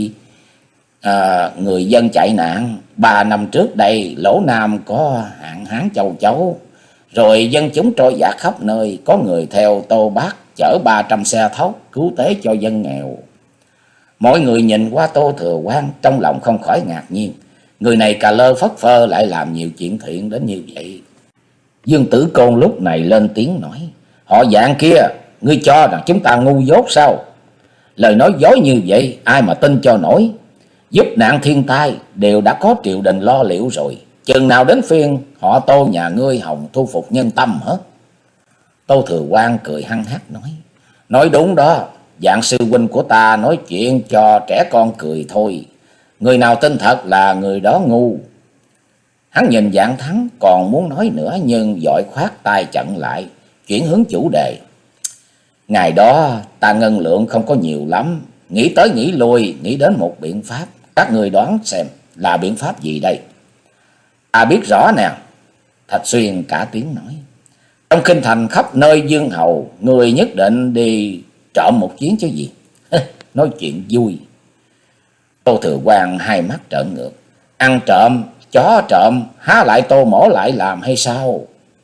Speaker 1: à, người dân chạy nạn. Ba năm trước đây Lỗ Nam có hạn hán châu chấu, rồi dân chúng trôi dạt khắp nơi, có người theo Tô Bác chở ba trăm xe thóc cứu tế cho dân nghèo. Mọi người nhìn qua Tô Thừa Quang trong lòng không khỏi ngạc nhiên, người này cà lơ phất phơ lại làm nhiều chuyện thiện đến như vậy. Dương Tử Côn lúc này lên tiếng nói: Họ Dạng kia, ngươi cho rằng chúng ta ngu dốt sao? Lời nói dối như vậy ai mà tin cho nổi. Giúp nạn thiên tai đều đã có triều đình lo liệu rồi, chừng nào đến phiên họ Tô nhà ngươi hòng thu phục nhân tâm hết? Tô Thừa Quang cười hăng hắc nói: Nói đúng đó, Dạng sư huynh của ta nói chuyện cho trẻ con cười thôi, người nào tin thật là người đó ngu. Hắn nhìn Vạn Thắng còn muốn nói nữa, nhưng vội khoát tay chặn lại, chuyển hướng chủ đề: Ngày đó ta ngân lượng không có nhiều lắm, nghĩ tới nghĩ lui, nghĩ đến một biện pháp. Các người đoán xem là biện pháp gì đây? Ta biết rõ nè. Thạch Xuyên cả tiếng nói: Trong kinh thành khắp nơi dương hầu, người nhất định đi trộm một chuyến chứ gì. Nói chuyện vui. Tô Thừa Quang hai mắt trợn ngược: Ăn trộm, chó trộm, há lại Tô mổ lại làm hay sao?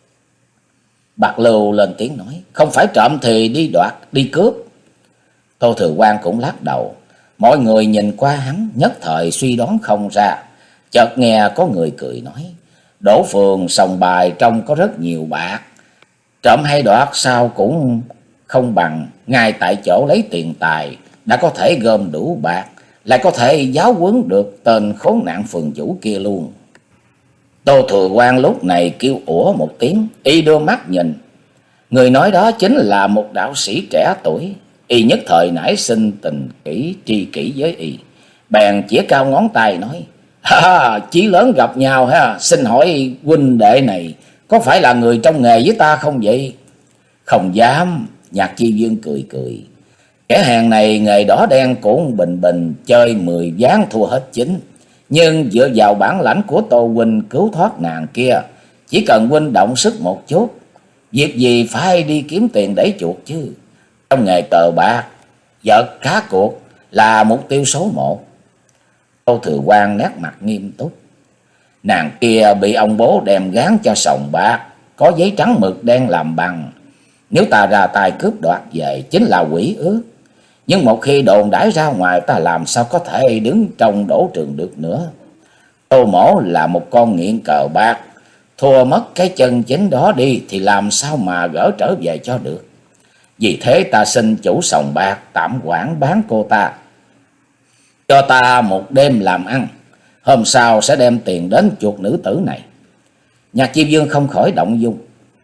Speaker 1: Bạc Lưu lên tiếng nói: Không phải trộm thì đi đoạt, đi cướp. Tô Thừa Quang cũng lắc đầu. Mọi người nhìn qua hắn nhất thời suy đoán không ra, Chợt nghe có người cười nói: Đỗ Phường sòng bài trong có rất nhiều bạc, trộm hay đoạt sao cũng không bằng ngay tại chỗ lấy tiền tài, đã có thể gom đủ bạc, lại có thể giáo huấn được tên khốn nạn phường chủ kia luôn. Tô Thừa Quan lúc này kêu ủa một tiếng, y đưa mắt nhìn. Người nói đó chính là một đạo sĩ trẻ tuổi. Y nhất thời nảy sinh tình kỹ tri kỷ với y, bèn chĩa cao ngón tay nói: Ha, chí lớn gặp nhau ha, xin hỏi huynh đệ này có phải là người trong nghề với ta không vậy? Không dám. Nhạc Chi Dương cười cười. Kẻ hàng này nghề đỏ đen cũng bình bình, chơi mười ván thua hết chín. Nhưng dựa vào bản lãnh của Tô huynh cứu thoát nàng kia, chỉ cần huynh động sức một chút, việc gì phải đi kiếm tiền để chuộc chứ. Trong nghề cờ bạc, vật cá cuộc là mục tiêu số một. Tô Thừa Quan nét mặt nghiêm túc. Nàng kia bị ông bố đem gán cho sòng bạc, có giấy trắng mực đen làm bằng. Nếu ta ra tay cướp đoạt về chính là quỷ ước. Nhưng một khi đồn đãi ra ngoài, ta làm sao có thể đứng trong đổ trường được nữa. Tô mỗ là một con nghiện cờ bạc, thua mất cái chân chính đó đi thì làm sao mà gỡ trở về cho được. Vì thế ta xin chủ sòng bạc tạm quản bán cô ta, cho ta một đêm làm ăn, hôm sau sẽ đem tiền đến chuộc nữ tử này. Nhạc Chi Dương không khỏi động dung.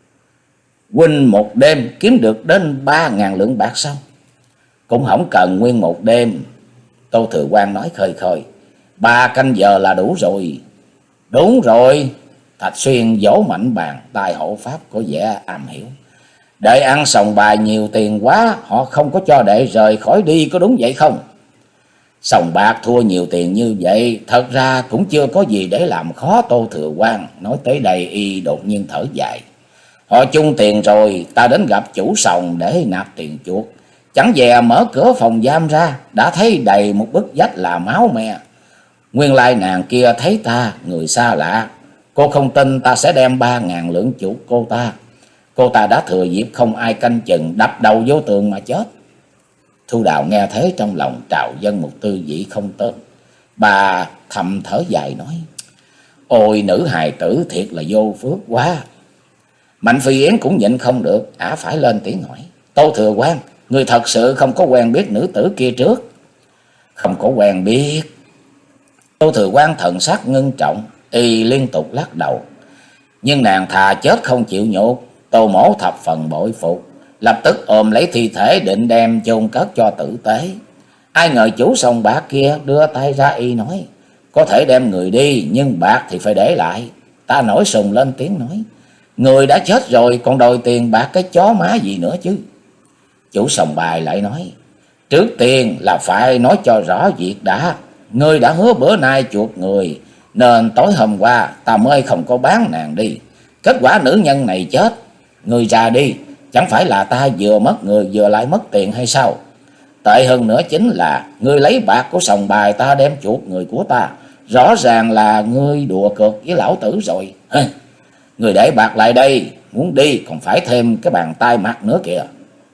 Speaker 1: Huynh một đêm kiếm được đến ba ngàn lượng bạc sao? Cũng không cần nguyên một đêm. Tô Thừa Quan nói khơi khơi: Ba canh giờ là đủ rồi. Đúng rồi. Thạch Xuyên vỗ mạnh bàn, tài hộ pháp có vẻ am hiểu. Đệ ăn sòng bài nhiều tiền quá, họ không có cho đệ rời khỏi đi, có đúng vậy không? Sòng bạc thua nhiều tiền như vậy, thật ra cũng chưa có gì để làm khó Tô Thừa Quan. Nói tới đây y đột nhiên thở dài. Họ chung tiền rồi, ta đến gặp chủ sòng để nạp tiền chuộc. Chẳng dè mở cửa phòng giam ra, đã thấy đầy một bức vách là máu me. Nguyên lai nàng kia thấy ta người xa lạ, cô không tin ta sẽ đem ba ngàn lượng chuộc cô ta. Cô ta đã thừa dịp không ai canh chừng, đập đầu vô tường mà chết. Thu Đào nghe thế trong lòng trào dâng một tư vị không tên. Bà thầm thở dài nói: Ôi nữ hài tử thiệt là vô phước quá. Mạnh Phi Yến cũng nhịn không được, ả phải lên tiếng hỏi: Tô Thừa Quan, người thật sự không có quen biết nữ tử kia trước? Không có quen biết. Tô Thừa Quan thần sắc ngưng trọng, y liên tục lắc đầu. Nhưng nàng thà chết không chịu nhục. Tô mỗ thập phần bội phục, lập tức ôm lấy thi thể định đem chôn cất cho tử tế. Ai ngờ chủ sòng bạc kia đưa tay ra y nói: Có thể đem người đi, nhưng bạc thì phải để lại. Ta nổi sùng lên tiếng nói: Người đã chết rồi, còn đòi tiền bạc cái chó má gì nữa chứ? Chủ sòng bài lại nói: Trước tiên là phải nói cho rõ việc đã. Ngươi đã hứa bữa nay chuộc người, nên tối hôm qua ta mới không có bán nàng đi. Kết quả nữ nhân này chết, ngươi ra đi, chẳng phải là ta vừa mất người vừa lại mất tiền hay sao? Tệ hơn nữa chính là ngươi lấy bạc của sòng bài ta đem chuộc người của ta. Rõ ràng là ngươi đùa cợt với lão tử rồi. Ngươi để bạc lại đây, muốn đi còn phải thêm cái bàn tay mặt nữa kìa.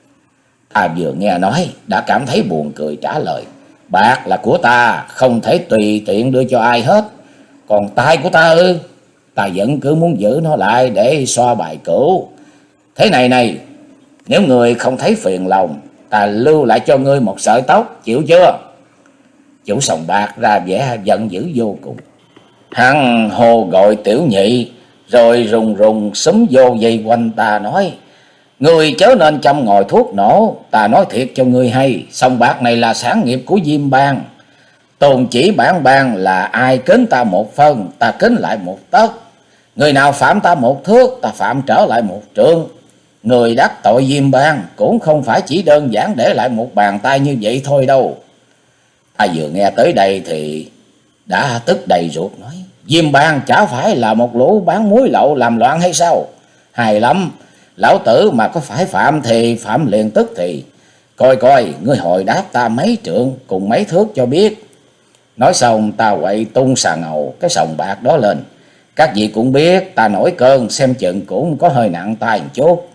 Speaker 1: Ta vừa nghe nói đã cảm thấy buồn cười trả lời: Bạc là của ta, không thể tùy tiện đưa cho ai hết. Còn tay của ta ư? Ta vẫn cứ muốn giữ nó lại để xoa bài cửu. Thế này này, nếu người không thấy phiền lòng, ta lưu lại cho ngươi một sợi tóc, chịu chưa? Chủ sòng bạc ra vẻ giận dữ vô cùng. Hắn hô gọi tiểu nhị, rồi rùng rùng xúm vô dây quanh ta nói: Ngươi chớ nên chăm ngòi thuốc nổ. Ta nói thiệt cho ngươi hay, sòng bạc này là sản nghiệp của Diêm Bang. Tôn chỉ bản bang là ai kính ta một phân, ta kính lại một tấc. Người nào phạm ta một thước, ta phạm trở lại một trượng. Người đắc tội Diêm Bang cũng không phải chỉ đơn giản để lại một bàn tay như vậy thôi đâu. Ta vừa nghe tới đây thì đã tức đầy ruột nói: Diêm Bang chả phải là một lũ bán muối lậu làm loạn hay sao? Hay lắm, lão tử mà có phải phạm thì phạm liền tức thì. Coi coi, ngươi hồi đáp ta mấy trượng cùng mấy thước cho biết. Nói xong ta quậy tung xà ngầu cái sòng bạc đó lên. Các vị cũng biết ta nổi cơn, xem chừng cũng có hơi nặng tay một chút.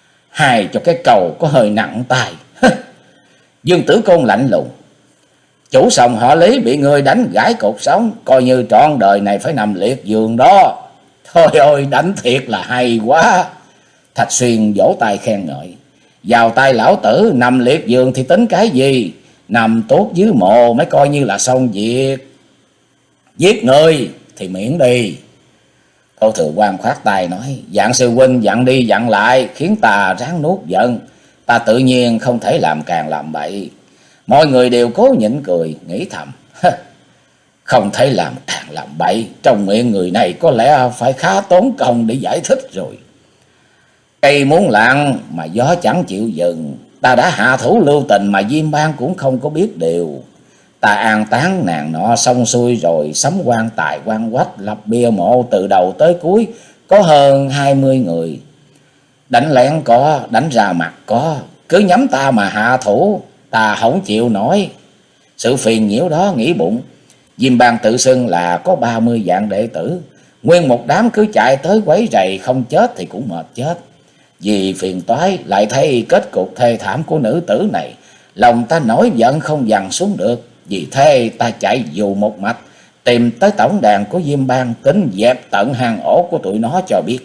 Speaker 1: Hai cho cái cầu có hơi nặng tay. Dương Tử Côn lạnh lùng: Chủ sòng họ Lý bị ngươi đánh gãy cột sống, coi như trọn đời này phải nằm liệt giường đó. Thôi ôi, đánh thiệt là hay quá. Thạch Xuyên vỗ tay khen ngợi. Vào tay lão tử, nằm liệt giường thì tính cái gì? Nằm tốt dưới mồ mới coi như là xong việc. Giết người thì miễn đi. Tô Thừa Quang khoát tay nói, dặn sư huynh dặn đi dặn lại, khiến ta ráng nuốt giận. Ta tự nhiên không thể làm càng làm bậy. Mọi người đều cố nhịn cười, nghĩ thầm, không thể làm càng làm bậy, trong miệng người này có lẽ phải khá tốn công để giải thích rồi. Cây muốn lặng mà gió chẳng chịu dừng, ta đã hạ thủ lưu tình mà Diêm Bang cũng không có biết điều. Ta an táng nàng nọ xong xuôi rồi, sắm quan tài quan quách, lập bia mộ từ đầu tới cuối, có hơn hai mươi người. Đánh lén có, đánh ra mặt có, cứ nhắm ta mà hạ thủ, ta không chịu nổi. Sự phiền nhiễu đó nghĩ bụng, Diêm Bang tự xưng là có ba mươi vạn đệ tử, nguyên một đám cứ chạy tới quấy rầy, không chết thì cũng mệt chết. Vì phiền toái lại thấy kết cục thê thảm của nữ tử này, lòng ta nổi giận không dằn xuống được. Vì thế ta chạy dù một mạch tìm tới tổng đàn của Diêm Bang, tính dẹp tận hang ổ của tụi nó cho biết.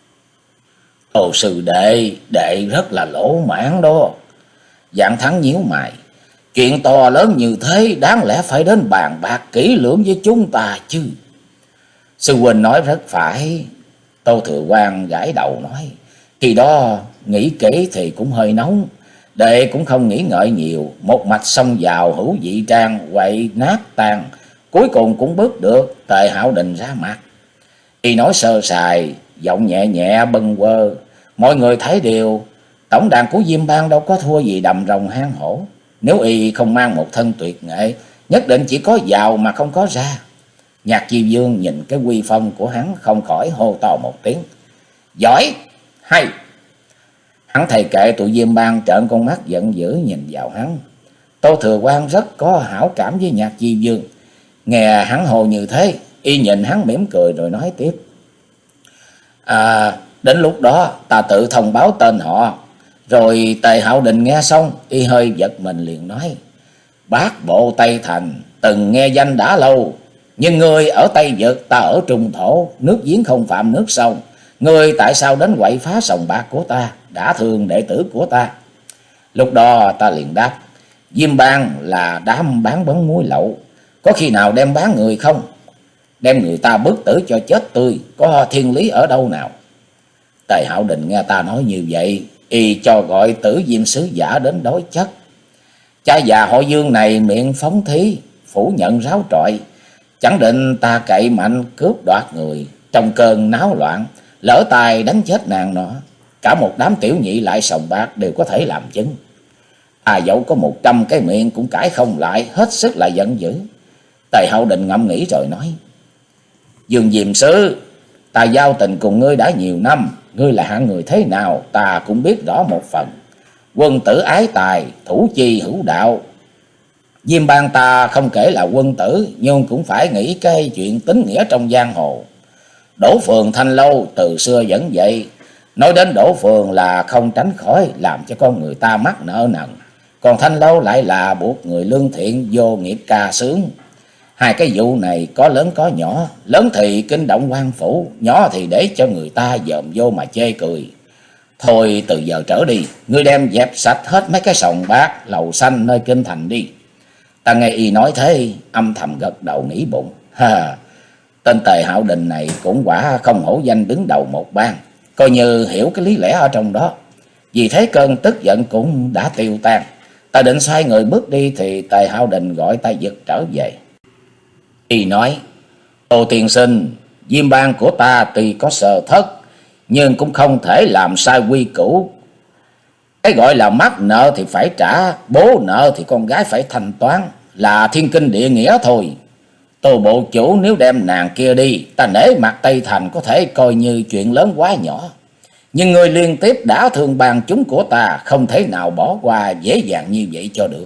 Speaker 1: Ồ sư đệ, đệ rất là lỗ mãn đó. Dạng Thắng nhíu mày, chuyện to lớn như thế đáng lẽ phải đến bàn bạc kỹ lưỡng với chúng ta chứ. Sư huynh nói rất phải. Tô Thừa Quang gãi đầu nói, khi đó nghĩ kỹ thì cũng hơi nóng. Đệ cũng không nghĩ ngợi nhiều, một mạch xông vào hữu dị trang, quậy nát tan, cuối cùng cũng bước được. Tề Hạo Đình ra mặt, y nói sơ sài, giọng nhẹ nhẹ bâng quơ. Mọi người thấy điều, tổng đàn của Diêm Bang đâu có thua gì đầm rồng hang hổ. Nếu y không mang một thân tuyệt nghệ, nhất định chỉ có vào mà không có ra. Nhạc Chi Dương nhìn cái uy phong của hắn, không khỏi hô to một tiếng, giỏi, hay. Hắn thầy kệ tụi Diêm Bang, trợn con mắt giận dữ nhìn vào hắn. Tô Thừa Quang rất có hảo cảm với Nhạc Chi Dương. Nghe hắn hồ như thế, y nhìn hắn mỉm cười rồi nói tiếp, À, đến lúc đó ta tự thông báo tên họ. Rồi Tề Hạo Đình nghe xong, y hơi giật mình liền nói, Bát Bộ Tây Thành từng nghe danh đã lâu, nhưng ngươi ở Tây Vực, ta ở Trung Thổ, nước giếng không phạm nước sông. Ngươi tại sao đến quậy phá sòng bạc của ta, đã thương đệ tử của ta? Lúc đó ta liền đáp, Diêm Bang là đám bán bấn muối lậu, có khi nào đem bán người không? Đem người ta bức tử cho chết tươi, có thiên lý ở đâu nào? Tề Hạo Đình nghe ta nói như vậy, y cho gọi Tử Diêm sứ giả đến đối chất. Cha già họ Dương này miệng phóng thí, phủ nhận ráo trọi, chẳng định ta cậy mạnh cướp đoạt người. Trong cơn náo loạn, lỡ tài đánh chết nàng nọ, cả một đám tiểu nhị lại sòng bạc đều có thể làm chứng. À dẫu có một trăm cái miệng cũng cãi không lại, hết sức là giận dữ. Tề Hạo Đình ngẫm nghĩ rồi nói, Dương Diêm sứ, ta giao tình cùng ngươi đã nhiều năm, ngươi là hạng người thế nào ta cũng biết rõ một phần. Quân tử ái tài, thủ chi hữu đạo. Diêm Bang ta không kể là quân tử, nhưng cũng phải nghĩ cái chuyện tính nghĩa trong giang hồ. Đỗ Phường Thanh Lâu từ xưa vẫn vậy. Nói đến Đỗ Phường là không tránh khỏi làm cho con người ta mắc nợ nần, còn Thanh Lâu lại là buộc người lương thiện vô nghiệp ca sướng. Hai cái vụ này có lớn có nhỏ, lớn thì kinh động quan phủ, nhỏ thì để cho người ta dòm vô mà chê cười. Thôi từ giờ trở đi, ngươi đem dẹp sạch hết mấy cái sòng bạc, lầu xanh nơi kinh thành đi. Ta nghe y nói thế, âm thầm gật đầu nghĩ bụng, ha, tên Tề Hạo Đình này cũng quả không hổ danh đứng đầu một bang, coi như hiểu cái lý lẽ ở trong đó. Vì thế cơn tức giận cũng đã tiêu tan. Ta định xoay người bước đi thì Tề Hạo Đình gọi ta giật trở về. Y nói, Tô tiên sinh, Diêm Bang của ta tuy có sơ thất, nhưng cũng không thể làm sai quy củ. Cái gọi là mắc nợ thì phải trả, bố nợ thì con gái phải thanh toán, là thiên kinh địa nghĩa thôi. Tô bộ chủ nếu đem nàng kia đi, ta nể mặt Tây Thành có thể coi như chuyện lớn quá nhỏ. Nhưng người liên tiếp đã thương bàn chúng của ta, không thể nào bỏ qua dễ dàng như vậy cho được.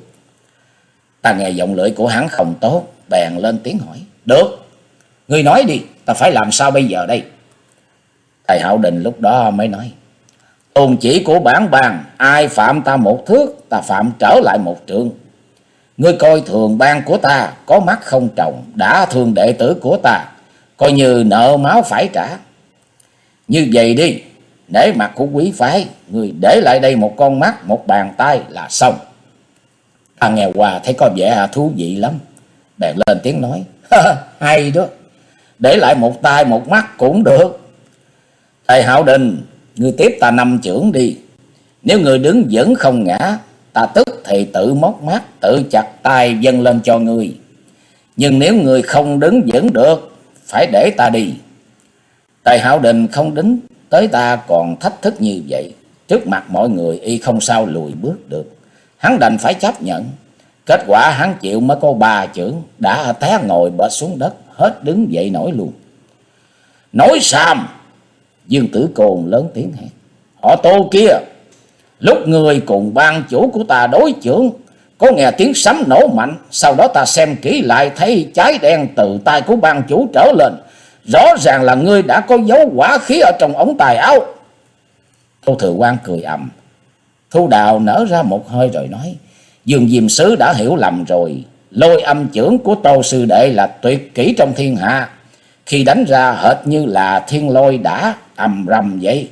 Speaker 1: Ta nghe giọng lưỡi của hắn không tốt, bèn lên tiếng hỏi, được, ngươi nói đi, ta phải làm sao bây giờ đây? Thầy Hạo Đình lúc đó mới nói, tôn chỉ của bản bàn, ai phạm ta một thước, ta phạm trở lại một trượng. Ngươi coi thường ban của ta, có mắt không tròng, đã thương đệ tử của ta, coi như nợ máu phải trả. Như vậy đi, nể mặt của quý phái, ngươi để lại đây một con mắt, một bàn tay là xong. Ta nghe qua thấy có vẻ thú vị lắm, bèn lên tiếng nói: hay đó, để lại một tay một mắt cũng được. Thầy Hạo Đình, ngươi tiếp ta năm chưởng đi. Nếu ngươi đứng vững không ngã, ta tức thì tự móc mắt, tự chặt tay dâng lên cho ngươi. Nhưng nếu ngươi không đứng vững được, phải để ta đi. Thầy Hạo Đình không đính tới ta còn thách thức như vậy, trước mặt mọi người y không sao lùi bước được. Hắn đành phải chấp nhận. Kết quả hắn chịu mới có ba chưởng, đã té ngồi bệt xuống đất, hết đứng dậy nổi luôn. Nói xàm! Dương Tử Côn lớn tiếng hét: họ Tô kia, lúc người cùng ban chủ của ta đối chưởng, có nghe tiếng sấm nổ mạnh, sau đó ta xem kỹ lại thấy cháy đen từ tay của ban chủ trở lên, rõ ràng là ngươi đã có dấu hỏa khí ở trong ống tay áo. Tô Thừa Quan cười ầm. Thu Đào nở ra một hơi rồi nói: Dương Diêm Sứ đã hiểu lầm rồi. Lôi âm chưởng của Tô sư đệ là tuyệt kỹ trong thiên hạ, khi đánh ra hệt như là thiên lôi đã ầm rầm vậy.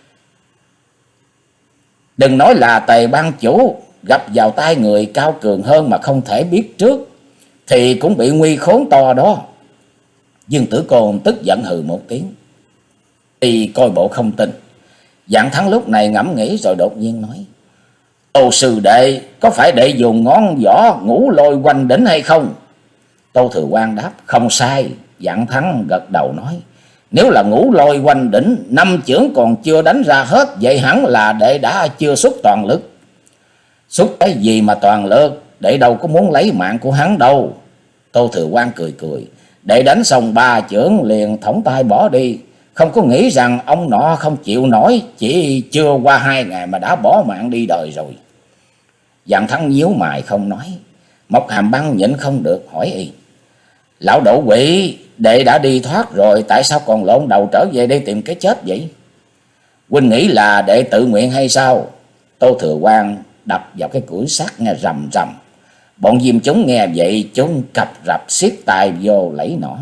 Speaker 1: Đừng nói là Tề ban chủ gặp vào tay người cao cường hơn mà không thể biết trước, thì cũng bị nguy khốn to đó. Dương Tử Côn tức giận hừ một tiếng, y coi bộ không tin. Dạng Thắng lúc này ngẫm nghĩ rồi đột nhiên nói: Tô sư đệ có phải để dùng ngón võ ngũ lôi quanh đỉnh hay không? Tô Thừa Quan đáp: không sai. Dạng Thắng gật đầu nói: nếu là ngũ lôi quanh đỉnh, năm chưởng còn chưa đánh ra hết, vậy hẳn là đệ đã chưa xuất toàn lực. Xuất cái gì mà toàn lực, đệ đâu có muốn lấy mạng của hắn đâu. Tô Thừa Quan cười cười: đệ đánh xong ba chưởng liền thõng tay bỏ đi, không có nghĩ rằng ông nọ không chịu nổi, chỉ chưa qua hai ngày mà đã bỏ mạng đi đời rồi. Dạng Thắng nhíu mày không nói. Mộc Hàm Băng nhịn không được hỏi y: lão Đỗ Quỷ, đệ đã đi thoát rồi, tại sao còn lộn đầu trở về đây tìm cái chết vậy? Huynh nghĩ là đệ tự nguyện hay sao? Tô Thừa Quan đập vào cái củi sắt nghe rầm rầm. Bọn diêm chúng nghe vậy chúng cập rập siết tay vô lấy nỏ.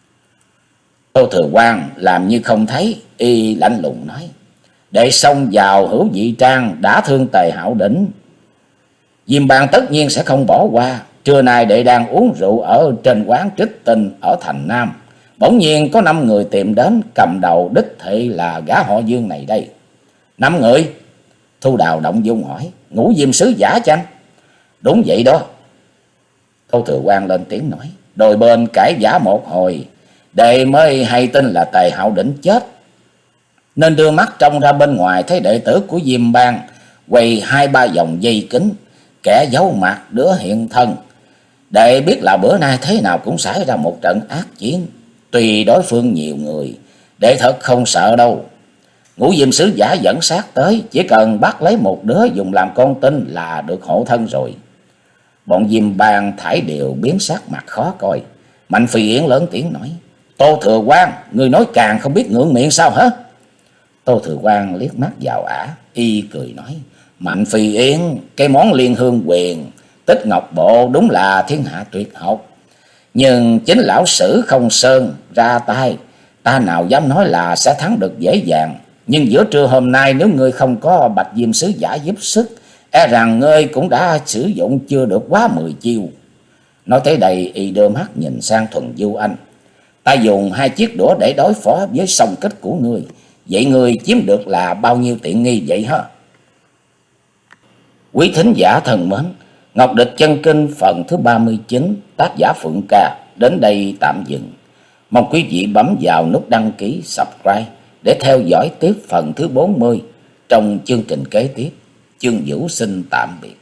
Speaker 1: Tô Thừa Quan làm như không thấy, y lạnh lùng nói: đệ xông vào hữu vị trang đã thương Tề Hạo Đỉnh, Diêm Bang tất nhiên sẽ không bỏ qua. Trưa nay đệ đang uống rượu ở trên quán Trích Tinh ở thành Nam, bỗng nhiên có năm người tìm đến, cầm đầu đích thị là gã họ Dương này đây. Năm người? Thu Đào động dung hỏi: Ngũ Diêm Sứ giả chăng? Đúng vậy đó. Tô Thừa Quan lên tiếng nói: đôi bên cãi giả một hồi, đệ mới hay tin là Tề Hạo Đỉnh chết, nên đưa mắt trông ra bên ngoài thấy đệ tử của Diêm Bang quay hai ba vòng dây kính, kẻ giấu mặt đứa hiện thân. Đệ biết là bữa nay thế nào cũng xảy ra một trận ác chiến, tuy đối phương nhiều người, đệ thật không sợ đâu. Ngũ Diêm Sứ giả dẫn sát tới, chỉ cần bắt lấy một đứa dùng làm con tin là được hộ thân rồi. Bọn Diêm Bang thải đều biến sắc mặt khó coi. Mạnh Phi Yến lớn tiếng nói: Tô Thừa Quan, người nói càng không biết ngượng miệng sao hả? Tô Thừa Quan liếc mắt vào ả, y cười nói: Mạnh Phi Yến, cái món liên hương quyền Tích Ngọc Bộ đúng là thiên hạ tuyệt học, nhưng chính lão Sử không sơn ra tay, ta nào dám nói là sẽ thắng được dễ dàng. Nhưng giữa trưa hôm nay nếu ngươi không có Bạch Diêm Sứ giả giúp sức, e rằng ngươi cũng đã sử dụng chưa được quá mười chiêu. Nói tới đây, y đưa mắt nhìn sang Thuần Du Anh: ta dùng hai chiếc đũa để đối phó với song kích của ngươi, vậy ngươi chiếm được là bao nhiêu tiện nghi vậy hả? Quý thính giả thân mến, Ngọc Địch Chân Kinh phần thứ ba mươi chín, tác giả Phượng Ca đến đây tạm dừng. Mong quý vị bấm vào nút đăng ký, subscribe để theo dõi tiếp phần thứ bốn mươi trong chương trình kế tiếp. Chương Vũ xin tạm biệt.